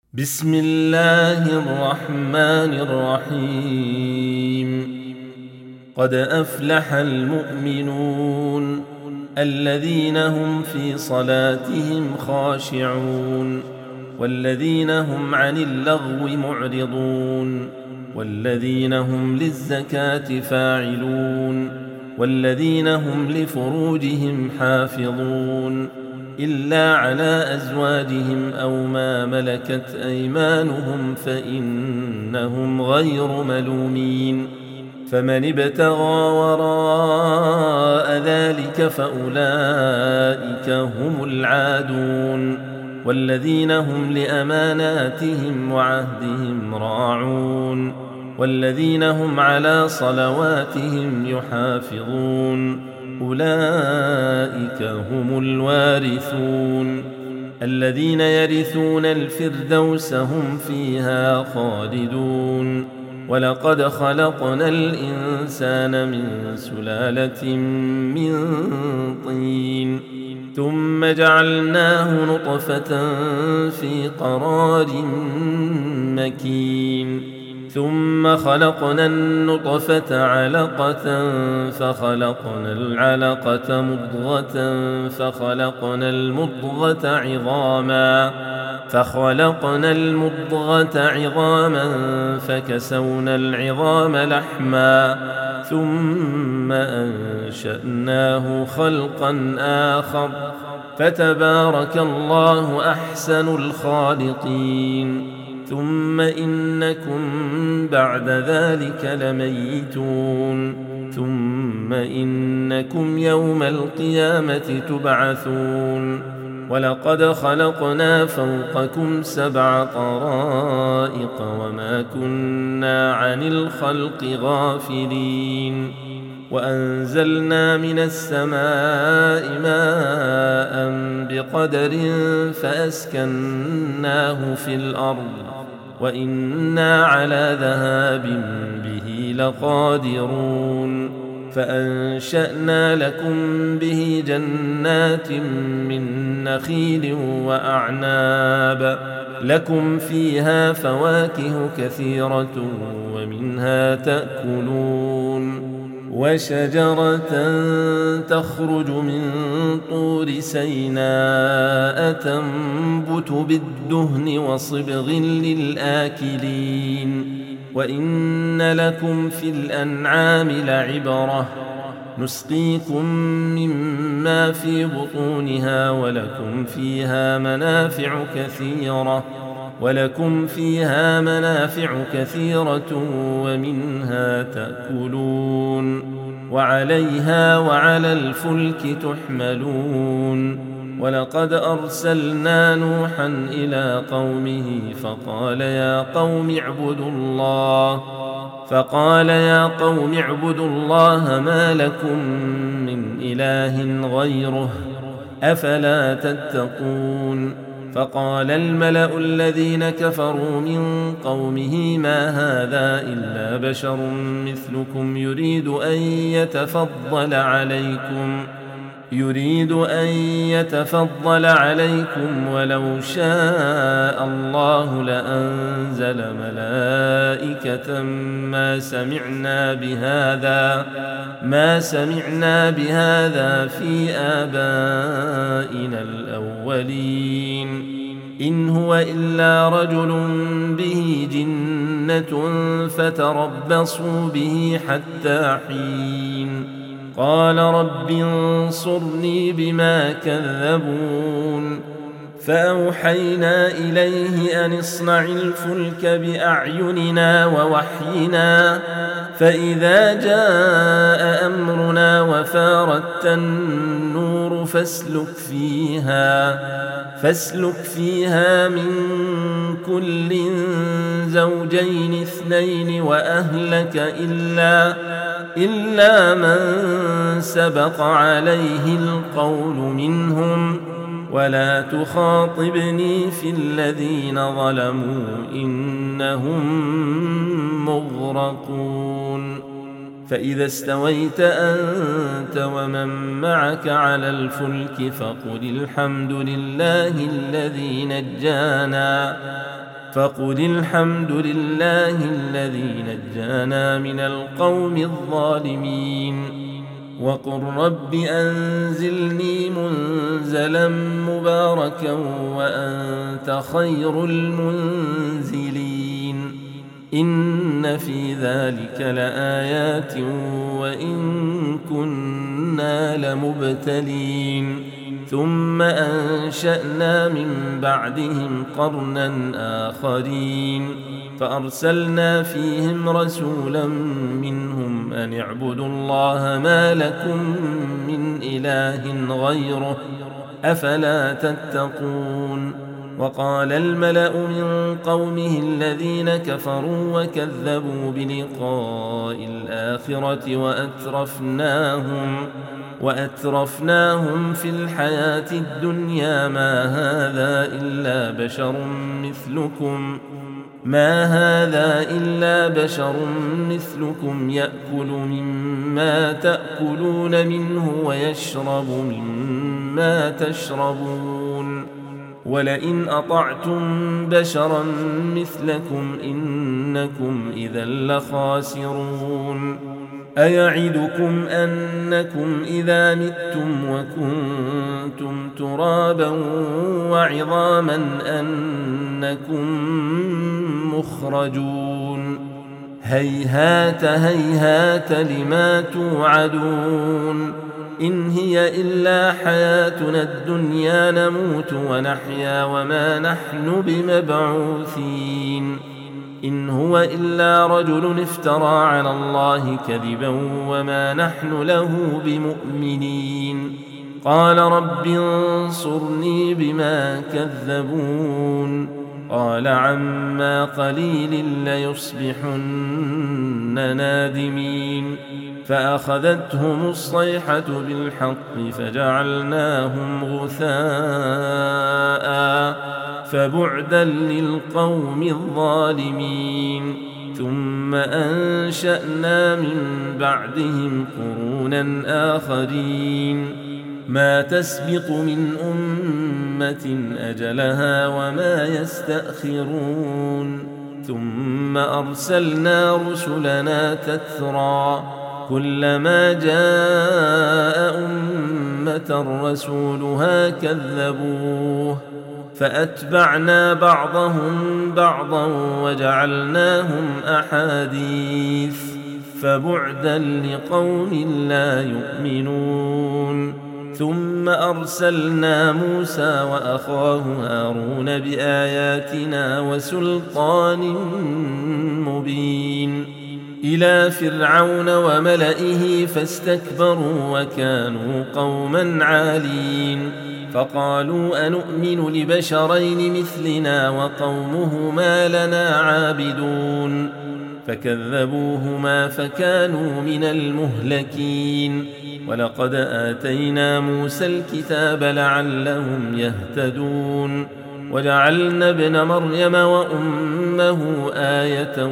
بسم الله الرحمن الرحيم. قد أفلح المؤمنون الذين هم في صلاتهم خاشعون والذين هم عن اللغو معرضون والذين هم للزكاة فاعلون والذين هم لفروجهم حافظون إلا على أزواجهم أو ما ملكت أيمانهم فإنهم غير ملومين. فمن ابتغى وراء ذلك فأولئك هم العادون والذين هم لأماناتهم وعهدهم راعون والذين هم على صلواتهم يحافظون أولئك هم الوارثون الذين يرثون الفردوس هم فيها خالدون. ولقد خلقنا الإنسان من سلالة من طين ثم جعلناه نطفة في قرار مكين ثم خلقنا النطفة علقة فخلقنا العلقة مضغة فخلقنا المضغة عظاما فكسونا العظام لحما ثم أنشأناه خلقا آخر فتبارك الله أحسن الخالقين. ثم إنكم بعد ذلك لميتون ثم إنكم يوم القيامة تبعثون. ولقد خلقنا فوقكم 7 طرائق وما كنا عن الخلق غافلين. وأنزلنا من السماء ماء بقدر فأسكناه في الأرض وإنا على ذهاب به لقادرون. فأنشأنا لكم به جنات من نخيل وأعناب لكم فيها فواكه كثيرة ومنها تأكلون. وشجرة تخرج من طور سيناء تنبت بالدهن وصبغ للآكلين. وإن لكم في الأنعام لعبرة نسقيكم مما في بطونها ولكم فيها منافع كثيرة ومنها تأكلون وعليها وعلى الفلك تحملون. ولقد أرسلنا نوحا إلى قومه فقال يا قوم اعبدوا الله ما لكم من إله غيره أفلا تتقون. فقال الملأ الذين كفروا من قومه ما هذا إلا بشر مثلكم يريد أن يتفضل عليكم ولو شاء الله لأنزل ملائكة ما سمعنا بهذا في آبائنا الأولين إن هو إلا رجل به جنة فتربصوا به حتى حين. قال رب انصرني بما كذبون. فأوحينا إليه أن اصنع الفلك بأعيننا ووحينا فإذا جاء أمرنا وفارت النور فاسلك فيها من كل زوجين 2 وأهلك إلا من سبق عليه القول منهم ولا تخاطبني في الذين ظلموا إنهم مغرقون. فإذا استويت أنت ومن معك على الفلك فقل الحمد لله الذي نجانا من القوم الظالمين وقل رب أنزلني منزلا مباركا وأنت خير المنزلين إن في ذلك لآيات وإن كنا لمبتلين ثم أنشأنا من بعدهم قرنا آخرين فأرسلنا فيهم رسولا منهم أن اعبدوا الله ما لكم من إله غيره أفلا تتقون وقال الملأ من قومه الذين كفروا وكذبوا بلقاء الآخرة وأترفناهم في الحياة الدنيا ما هذا إلا بشر مثلكم يأكل مما تأكلون منه ويشرب مما تشربون ولئن أطعتم بشرا مثلكم إنكم إذا لخاسرون أيعدكم أنكم إذا متم وكنتم ترابا وعظاما أنكم مخرجون هيهات هيهات لما توعدون إن هي إلا حياتنا الدنيا نموت ونحيا وما نحن بمبعوثين إن هو إلا رجل افترى على الله كذبا وما نحن له بمؤمنين قال رب انصرني بما كذبون قال عما قليل ليصبحن نادمين فأخذتهم الصيحة بالحق فجعلناهم غثاء فبعدا للقوم الظالمين ثم أنشأنا من بعدهم قرونا آخرين ما تسبق من أمة أجلها وما يستأخرون ثم أرسلنا رسلنا تترى كلما جاء أمة رسولها كذبوه فأتبعنا بعضهم بعضا وجعلناهم أحاديث فبعدا لقوم لا يؤمنون ثم أرسلنا موسى وأخاه هارون بآياتنا وسلطان مبين إلى فرعون وملئه فاستكبروا وكانوا قوما عالين فقالوا أنؤمن لبشرين مثلنا وقومهما لنا عابدون فكذبوهما فكانوا من المهلكين ولقد آتينا موسى الكتاب لعلهم يهتدون وجعلنا ابن مريم وأمه آية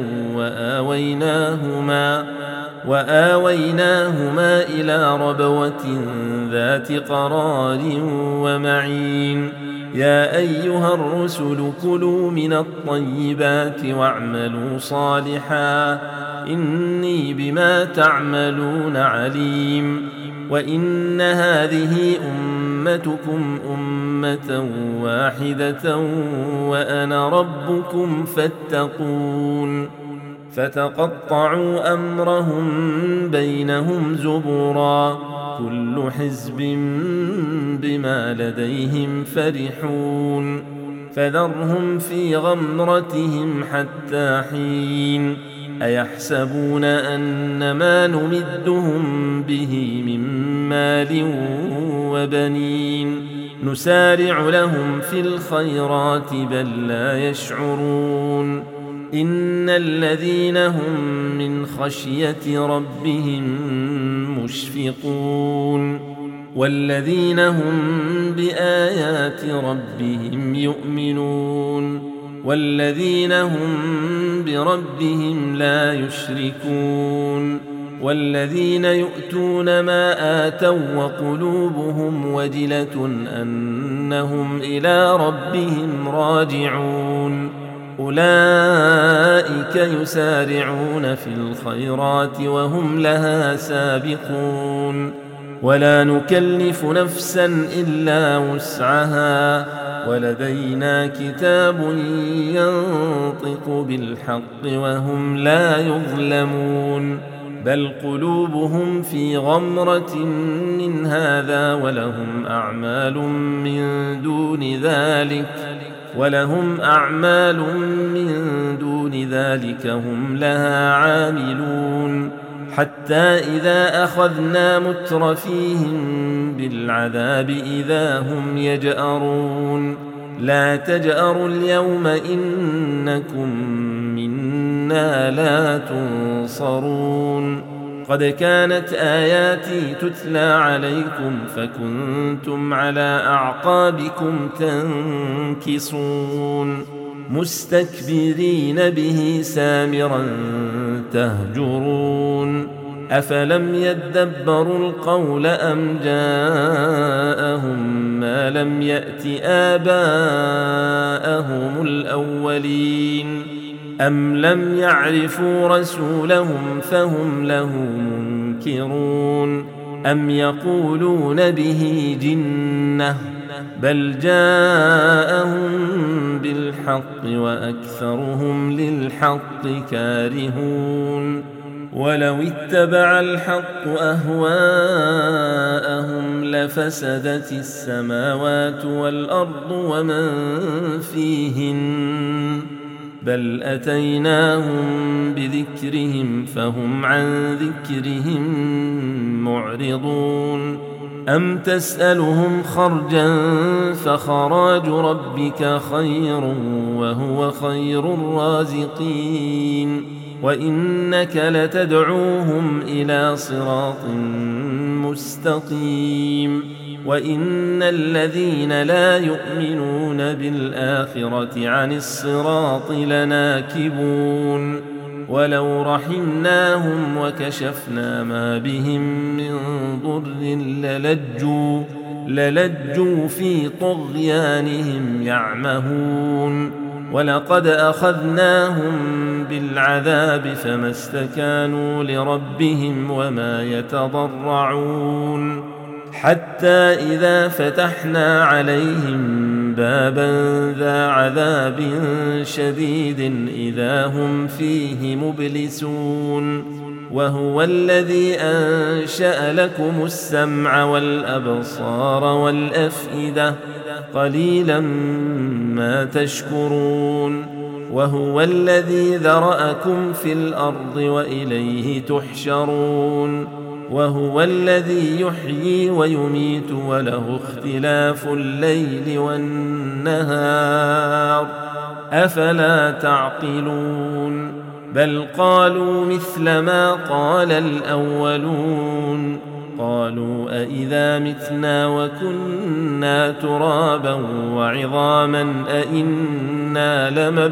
وآويناهما إلى ربوة ذات قرار ومعين يا أيها الرسل كلوا من الطيبات واعملوا صالحا إني بما تعملون عليم وإن هذه أمتكم أمة واحدة وأنا ربكم فاتقون فتقطعوا أمرهم بينهم زبرا كل حزب بما لديهم فرحون فذرهم في غمرتهم حتى حين أيحسبون أن ما نمدهم به من مال وبنين نسارع لهم في الخيرات بل لا يشعرون إن الذين هم من خشية ربهم مشفقون والذين هم بآيات ربهم يؤمنون والذين هم بربهم لا يشركون والذين يؤتون ما آتوا وقلوبهم وجلة أنهم إلى ربهم راجعون أولئك يسارعون في الخيرات وهم لها سابقون ولا نكلف نفسا إلا وسعها ولدينا كتاب ينطق بالحق وهم لا يظلمون بل قلوبهم في غمرة من هذا ولهم أعمال من دون ذلك هم لها عاملون حتى إذا أخذنا مترفيهم بالعذاب إذا هم يجأرون لا تجأروا اليوم إنكم منا لا تنصرون قد كانت آياتي تتلى عليكم فكنتم على أعقابكم تنكصون مستكبرين به سامرا تهجرون أفلم يدبروا القول أم جاءهم ما لم يأت آباءهم الأولين أم لم يعرفوا رسولهم فهم له منكرون أم يقولون به جنة بل جاءهم بالحق وأكثرهم للحق كارهون ولو اتبع الحق أهواءهم لفسدت السماوات والأرض ومن فيهن بل أتيناهم بذكرهم فهم عن ذكرهم معرضون أم تسألهم خرجا فخراج ربك خير وهو خير الرازقين وإنك لتدعوهم إلى صراط مستقيم وإن الذين لا يؤمنون بالآخرة عن الصراط لناكبون ولو رحمناهم وكشفنا ما بهم من ضر للجوا في طغيانهم يعمهون ولقد أخذناهم بالعذاب فما استكانوا لربهم وما يتضرعون حتى إذا فتحنا عليهم بابا ذا عذاب شديد إذا هم فيه مبلسون وهو الذي أنشأ لكم السمع والأبصار والأفئدة قليلا ما تشكرون وهو الذي ذرأكم في الأرض وإليه تحشرون وهو الذي يحيي ويميت وله اختلاف الليل والنهار أفلا تعقلون بل قالوا مثل ما قال الأولون قالوا أإذا متنا وكنا ترابا وعظاما أإنا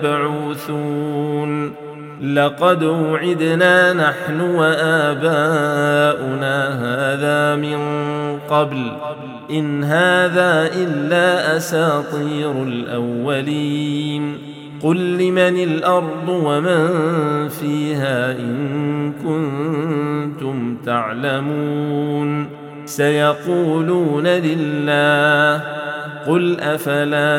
لمبعوثون لقد وعدنا نحن وآباؤنا هذا من قبل إن هذا إلا أساطير الأولين قل لمن الأرض ومن فيها إن كنتم تعلمون سيقولون لله قل أفلا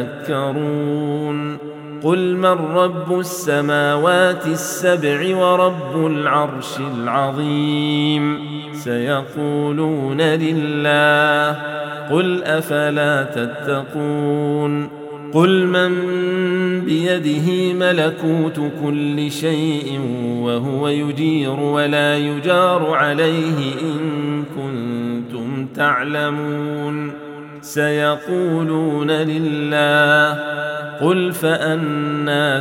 تذكرون قل من رب السماوات السبع ورب العرش العظيم سيقولون لله قل أفلا تتقون قل من بيده ملكوت كل شيء وهو يجير ولا يجار عليه إن كنتم تعلمون سيقولون لله قل فأنى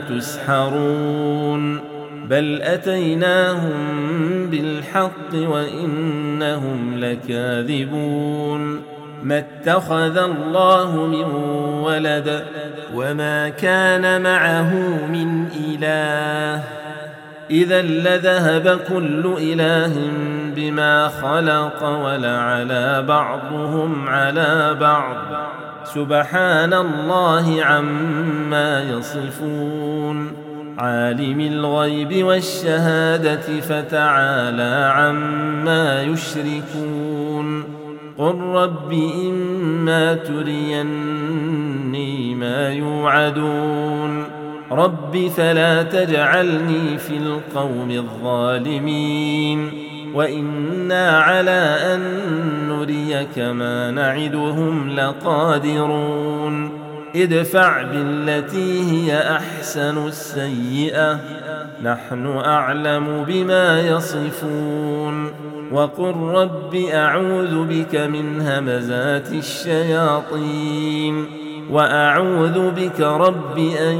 تسحرون بل أتيناهم بالحق وإنهم لكاذبون ما اتخذ الله من ولد وما كان معه من إله إذا لذهب كل إله بما خلق ولعلى بعضهم على بعض سبحان الله عما يصفون عالم الغيب والشهادة فتعالى عما يشركون قل رب إما تريني ما يوعدون رب فلا تجعلني في القوم الظالمين وإنا على أن نريك ما نعدهم لقادرون ادفع بالتي هي أحسن السيئة نحن أعلم بما يصفون وقل رب أعوذ بك من همزات الشياطين وأعوذ بك رب أن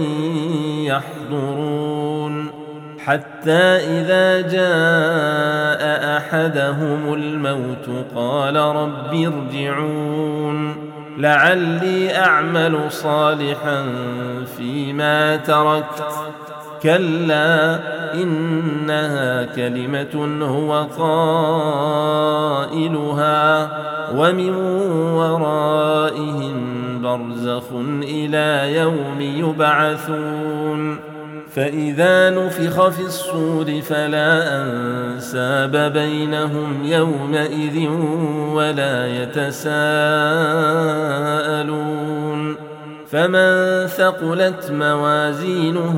يحضرون حتى إذا جاء أحدهم الموت قال رب ارجعون لعلي أعمل صالحا فيما تركت كلا إنها كلمة هو قائلها ومن ورائهم برزخ إلى يوم يبعثون فإذا نفخ في الصور فلا أنساب بينهم يومئذ ولا يتساءلون فمن ثقلت موازينه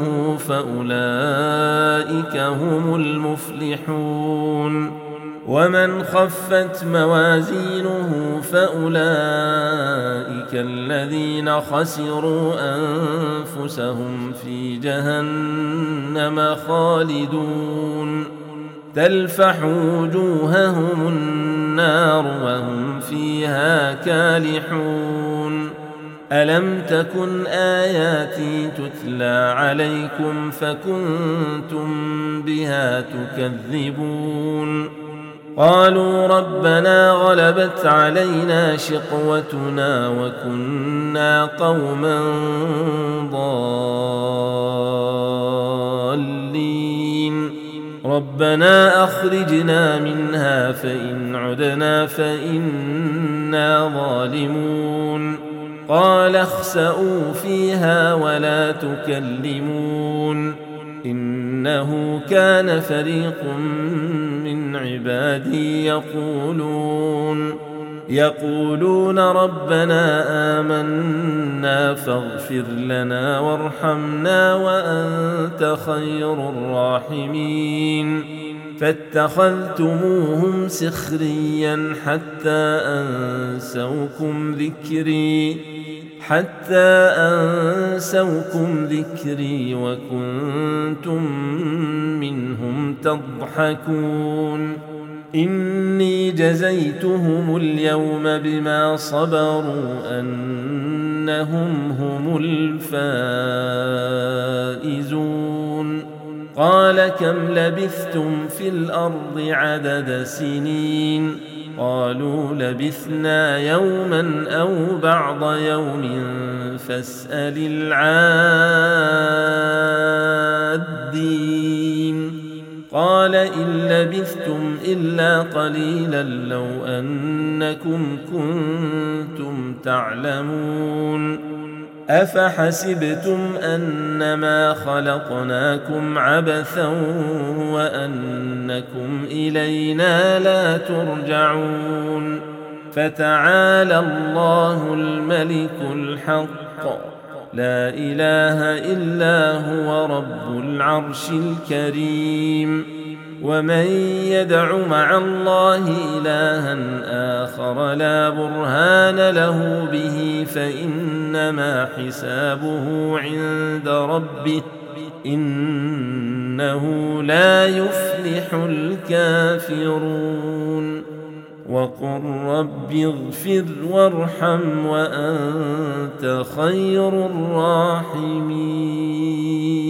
فأولئك هم المفلحون ومن خفت موازينه فأولئك الذين خسروا أنفسهم في جهنم خالدون تلفح وجوههم النار وهم فيها كالحون ألم تكن آياتي تتلى عليكم فكنتم بها تكذبون قالوا ربنا غلبت علينا شقوتنا وكنا قوما ضالين ربنا أخرجنا منها فإن عدنا فإنا ظالمون قال اخسئوا فيها ولا تكلمون إنه كان فريق من عبادي يقولون ربنا آمنا فاغفر لنا وارحمنا وأنت خير الراحمين فاتخذتموهم سخريا حتى أنسوكم ذكري وكنتم منهم تضحكون إني جزيتهم اليوم بما صبروا أنهم هم الفائزون قال كم لبثتم في الأرض عدد سنين قالوا لبثنا يوما أو بعض يوم فاسأل العادين قال إن لبثتم إلا قليلا لو أنكم كنتم تعلمون أفحسبتم أنما خلقناكم عبثا وأنكم إلينا لا ترجعون فتعالى الله الملك الحق لا إله إلا هو رب العرش الكريم ومن يدع مع الله إلها آخر لا برهان له به فإنما حسابه عند ربه إنه لا يفلح الكافرون وقل رب اغفر وارحم وأنت خير الراحمين